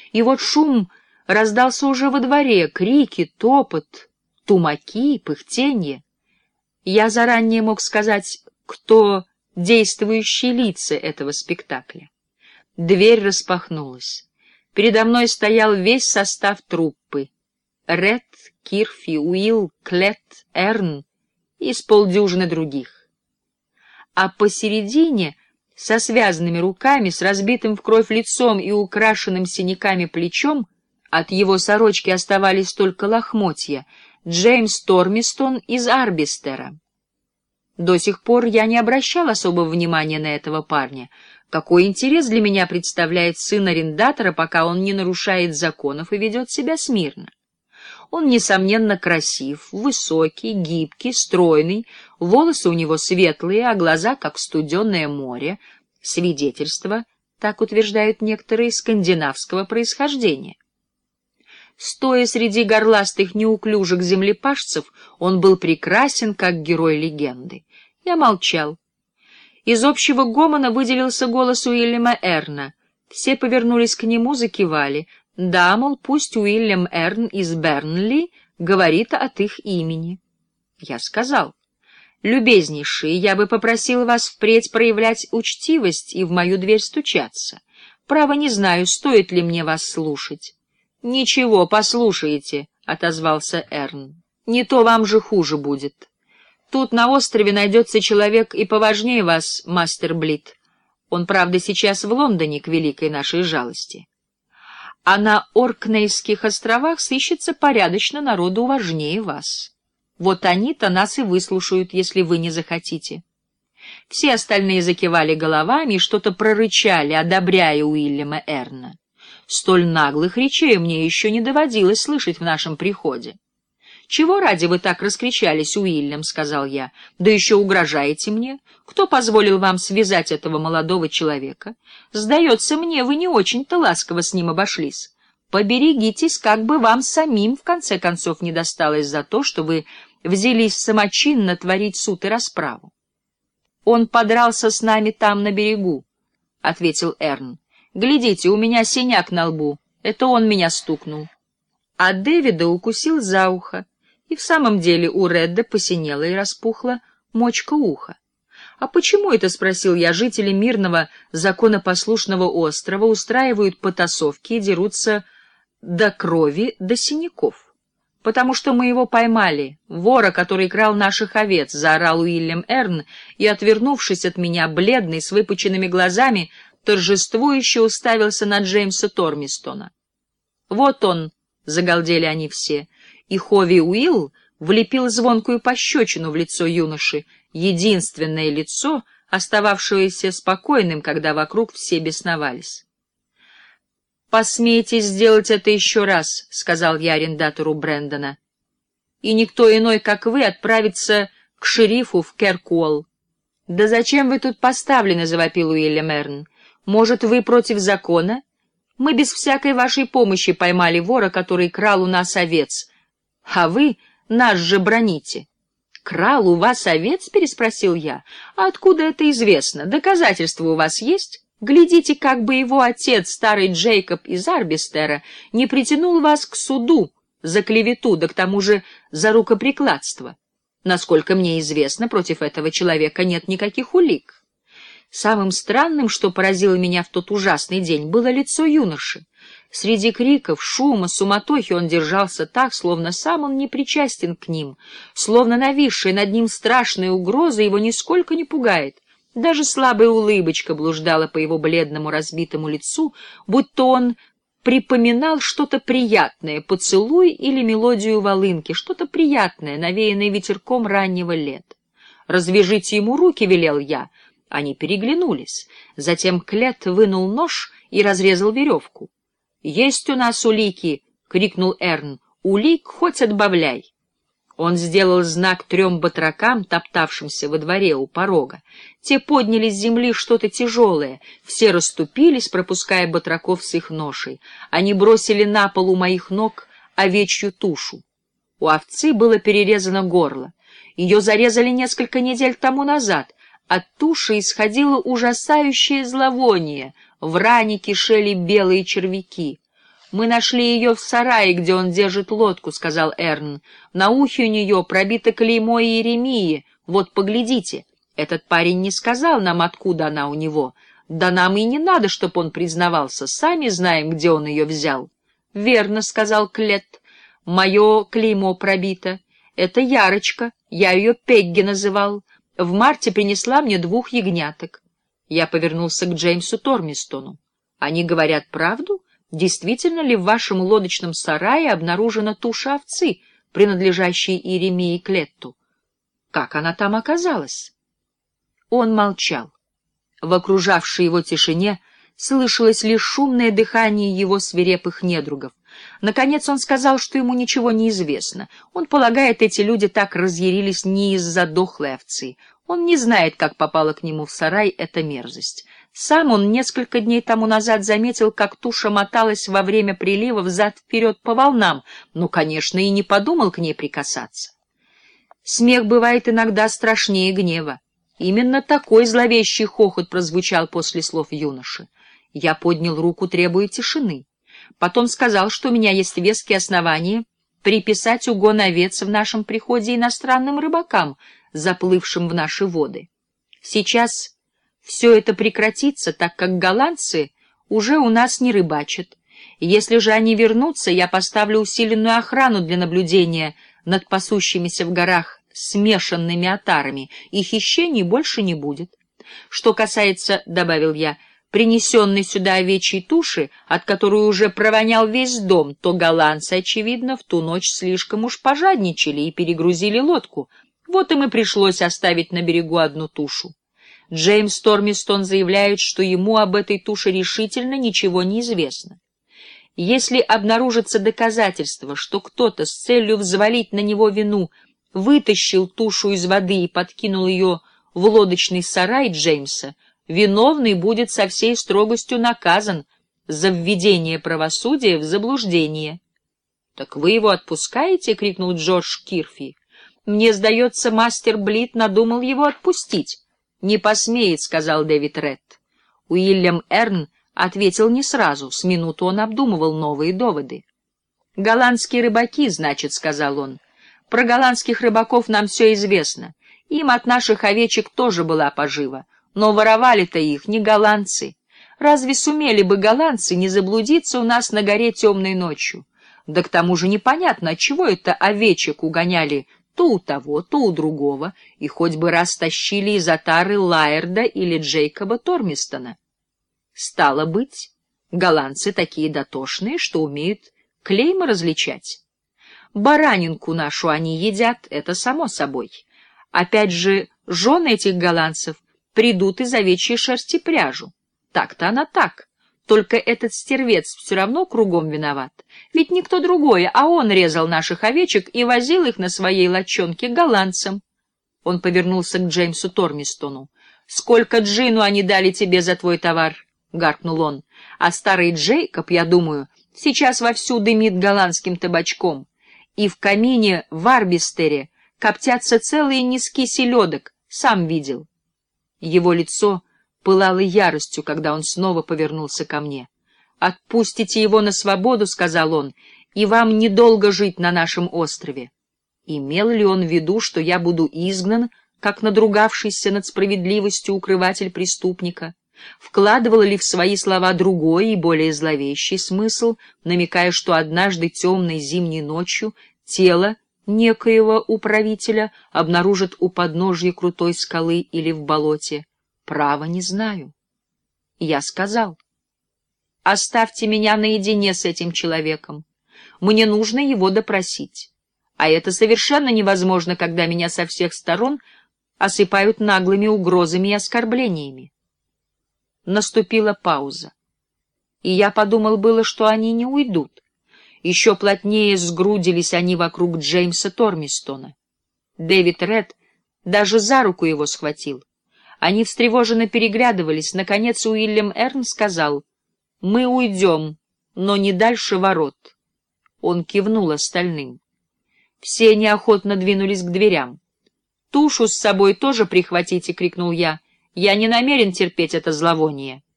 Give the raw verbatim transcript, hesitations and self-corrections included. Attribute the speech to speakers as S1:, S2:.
S1: И вот шум раздался уже во дворе, крики, топот, тумаки, пыхтенье. Я заранее мог сказать, кто действующие лица этого спектакля. Дверь распахнулась. Передо мной стоял весь состав труппы. Ред, Кирфи, Уилл, Клет, Эрн и с полдюжины других. А посередине, со связанными руками, с разбитым в кровь лицом и украшенным синяками плечом, от его сорочки оставались только лохмотья, Джеймс Тормистон из Арбистера. До сих пор я не обращал особого внимания на этого парня. Какой интерес для меня представляет сын арендатора, пока он не нарушает законов и ведет себя смирно? Он, несомненно, красив, высокий, гибкий, стройный, волосы у него светлые, а глаза, как студенное море, свидетельство, так утверждают некоторые, скандинавского происхождения. Стоя среди горластых неуклюжих землепашцев, он был прекрасен, как герой легенды. Я молчал. Из общего гомона выделился голос Уильяма Эрна. Все повернулись к нему, закивали. Да, мол, пусть Уильям Эрн из Бернли говорит от их имени. Я сказал: «Любезнейшие, я бы попросил вас впредь проявлять учтивость и в мою дверь стучаться. Право не знаю, стоит ли мне вас слушать». «Ничего, послушайте», — отозвался Эрн. «Не то вам же хуже будет. Тут на острове найдется человек и поважнее вас, мастер Блит. Он, правда, сейчас в Лондоне, к великой нашей жалости. А на Оркнейских островах сыщется порядочно народу важнее вас. Вот они-то нас и выслушают, если вы не захотите». Все остальные закивали головами и что-то прорычали, одобряя Уильяма Эрна. Столь наглых речей мне еще не доводилось слышать в нашем приходе. «Чего ради вы так раскричались, Уильям?» — сказал я. «Да еще угрожаете мне? Кто позволил вам связать этого молодого человека? Сдается мне, вы не очень-то ласково с ним обошлись. Поберегитесь, как бы вам самим в конце концов не досталось за то, что вы взялись самочинно творить суд и расправу». «Он подрался с нами там, на берегу», — ответил Эрн. «Глядите, у меня синяк на лбу. Это он меня стукнул». А Дэвида укусил за ухо. И в самом деле у Редда посинела и распухла мочка уха. «А почему это, — спросил я, — жители мирного, законопослушного острова устраивают потасовки и дерутся до крови, до синяков?» «Потому что мы его поймали, вора, который крал наших овец», — заорал Уильям Эрн, и, отвернувшись от меня, бледный, с выпученными глазами, торжествующе уставился на Джеймса Тормистона. «Вот он!» — загалдели они все, и Хови Уилл влепил звонкую пощечину в лицо юноши, единственное лицо, остававшееся спокойным, когда вокруг все бесновались. «Посмейте сделать это еще раз», — сказал я арендатору Брэндона, «и никто иной, как вы, отправится к шерифу в Керкуолл». «Да зачем вы тут поставлены?» — завопил Уильям Эрн. «Может, вы против закона? Мы без всякой вашей помощи поймали вора, который крал у нас овец, а вы нас же броните». «Крал у вас овец?» — переспросил я. «А откуда это известно? Доказательства у вас есть? Глядите, как бы его отец, старый Джейкоб из Арбистера, не притянул вас к суду за клевету, да к тому же за рукоприкладство. Насколько мне известно, против этого человека нет никаких улик». Самым странным, что поразило меня в тот ужасный день, было лицо юноши. Среди криков, шума, суматохи он держался так, словно сам он не причастен к ним, словно нависшая над ним страшная угроза его нисколько не пугает. Даже слабая улыбочка блуждала по его бледному разбитому лицу, будто он припоминал что-то приятное, поцелуй или мелодию волынки, что-то приятное, навеянное ветерком раннего лета. «Развяжите ему руки», — велел я. Они переглянулись. Затем Клет вынул нож и разрезал веревку. «Есть у нас улики!» — крикнул Эрн. «Улик хоть отбавляй!» Он сделал знак трем батракам, топтавшимся во дворе у порога. Те подняли с земли что-то тяжелое. Все расступились, пропуская батраков с их ношей. Они бросили на пол у моих ног овечью тушу. У овцы было перерезано горло. Ее зарезали несколько недель тому назад. От туши исходило ужасающее зловоние, в ране кишели белые червяки. «Мы нашли ее в сарае, где он держит лодку», — сказал Эрн. «На ухе у нее пробито клеймо Иеремии. Вот, поглядите. Этот парень не сказал нам, откуда она у него. Да нам и не надо, чтоб он признавался. Сами знаем, где он ее взял». «Верно», — сказал Клет. «Мое клеймо пробито. Это Ярочка. Я ее Пегги называл. В марте принесла мне двух ягняток». Я повернулся к Джеймсу Тормистону. «Они говорят правду? Действительно ли в вашем лодочном сарае обнаружена туша овцы, принадлежащей Иеремии Клетту? Как она там оказалась?» Он молчал. В окружавшей его тишине слышалось лишь шумное дыхание его свирепых недругов. Наконец он сказал, что ему ничего не известно. Он полагает, эти люди так разъярились не из-за дохлой овцы. Он не знает, как попала к нему в сарай эта мерзость. Сам он несколько дней тому назад заметил, как туша моталась во время прилива взад-вперед по волнам, но, конечно, и не подумал к ней прикасаться. Смех бывает иногда страшнее гнева. Именно такой зловещий хохот прозвучал после слов юноши. Я поднял руку, требуя тишины. Потом сказал, что у меня есть веские основания приписать угон овец в нашем приходе иностранным рыбакам, заплывшим в наши воды. Сейчас все это прекратится, так как голландцы уже у нас не рыбачат. Если же они вернутся, я поставлю усиленную охрану для наблюдения над пасущимися в горах смешанными отарами, и хищений больше не будет. Что касается, — добавил я, — принесенной сюда овечьей туши, от которой уже провонял весь дом, то голландцы, очевидно, в ту ночь слишком уж пожадничали и перегрузили лодку. Вот им и пришлось оставить на берегу одну тушу. Джеймс Тормистон заявляет, что ему об этой туше решительно ничего не известно. Если обнаружится доказательство, что кто-то с целью взвалить на него вину вытащил тушу из воды и подкинул ее в лодочный сарай Джеймса, виновный будет со всей строгостью наказан за введение правосудия в заблуждение. — Так вы его отпускаете? — крикнул Джордж Кирфи. — Мне сдается, мастер Блит надумал его отпустить. — Не посмеет, — сказал Дэвид Ретт. Уильям Эрн ответил не сразу, с минуту он обдумывал новые доводы. — Голландские рыбаки, значит, — сказал он. — Про голландских рыбаков нам все известно. Им от наших овечек тоже была пожива. Но воровали-то их не голландцы. Разве сумели бы голландцы не заблудиться у нас на горе темной ночью? Да к тому же непонятно, отчего это овечек угоняли то у того, то у другого, и хоть бы раз тащили из отары Лаерда или Джейкоба Тормистона. Стало быть, голландцы такие дотошные, что умеют клейма различать. Баранинку нашу они едят, это само собой. Опять же, жены этих голландцев придут из овечьей шерсти пряжу. Так-то она так. Только этот стервец все равно кругом виноват. Ведь никто другой, а он резал наших овечек и возил их на своей лодчонке голландцам. Он повернулся к Джеймсу Тормистону. — Сколько джину они дали тебе за твой товар? — гаркнул он. — А старый Джейкоб, я думаю, сейчас вовсю дымит голландским табачком. И в камине в Арбистере коптятся целые низки селедок, сам видел. Его лицо пылало яростью, когда он снова повернулся ко мне. «Отпустите его на свободу», — сказал он, — «и вам недолго жить на нашем острове». Имел ли он в виду, что я буду изгнан, как надругавшийся над справедливостью укрыватель преступника? Вкладывал ли в свои слова другой и более зловещий смысл, намекая, что однажды темной зимней ночью тело некоего управителя обнаружат у подножья крутой скалы или в болоте? Право не знаю. Я сказал: «Оставьте меня наедине с этим человеком. Мне нужно его допросить. А это совершенно невозможно, когда меня со всех сторон осыпают наглыми угрозами и оскорблениями». Наступила пауза, и я подумал было, что они не уйдут. Еще плотнее сгрудились они вокруг Джеймса Тормистона. Дэвид Ретт даже за руку его схватил. Они встревоженно переглядывались. Наконец Уильям Эрн сказал: «Мы уйдем, но не дальше ворот». Он кивнул остальным. Все неохотно двинулись к дверям. «Тушу с собой тоже прихватите!» — крикнул я. «Я не намерен терпеть это зловоние».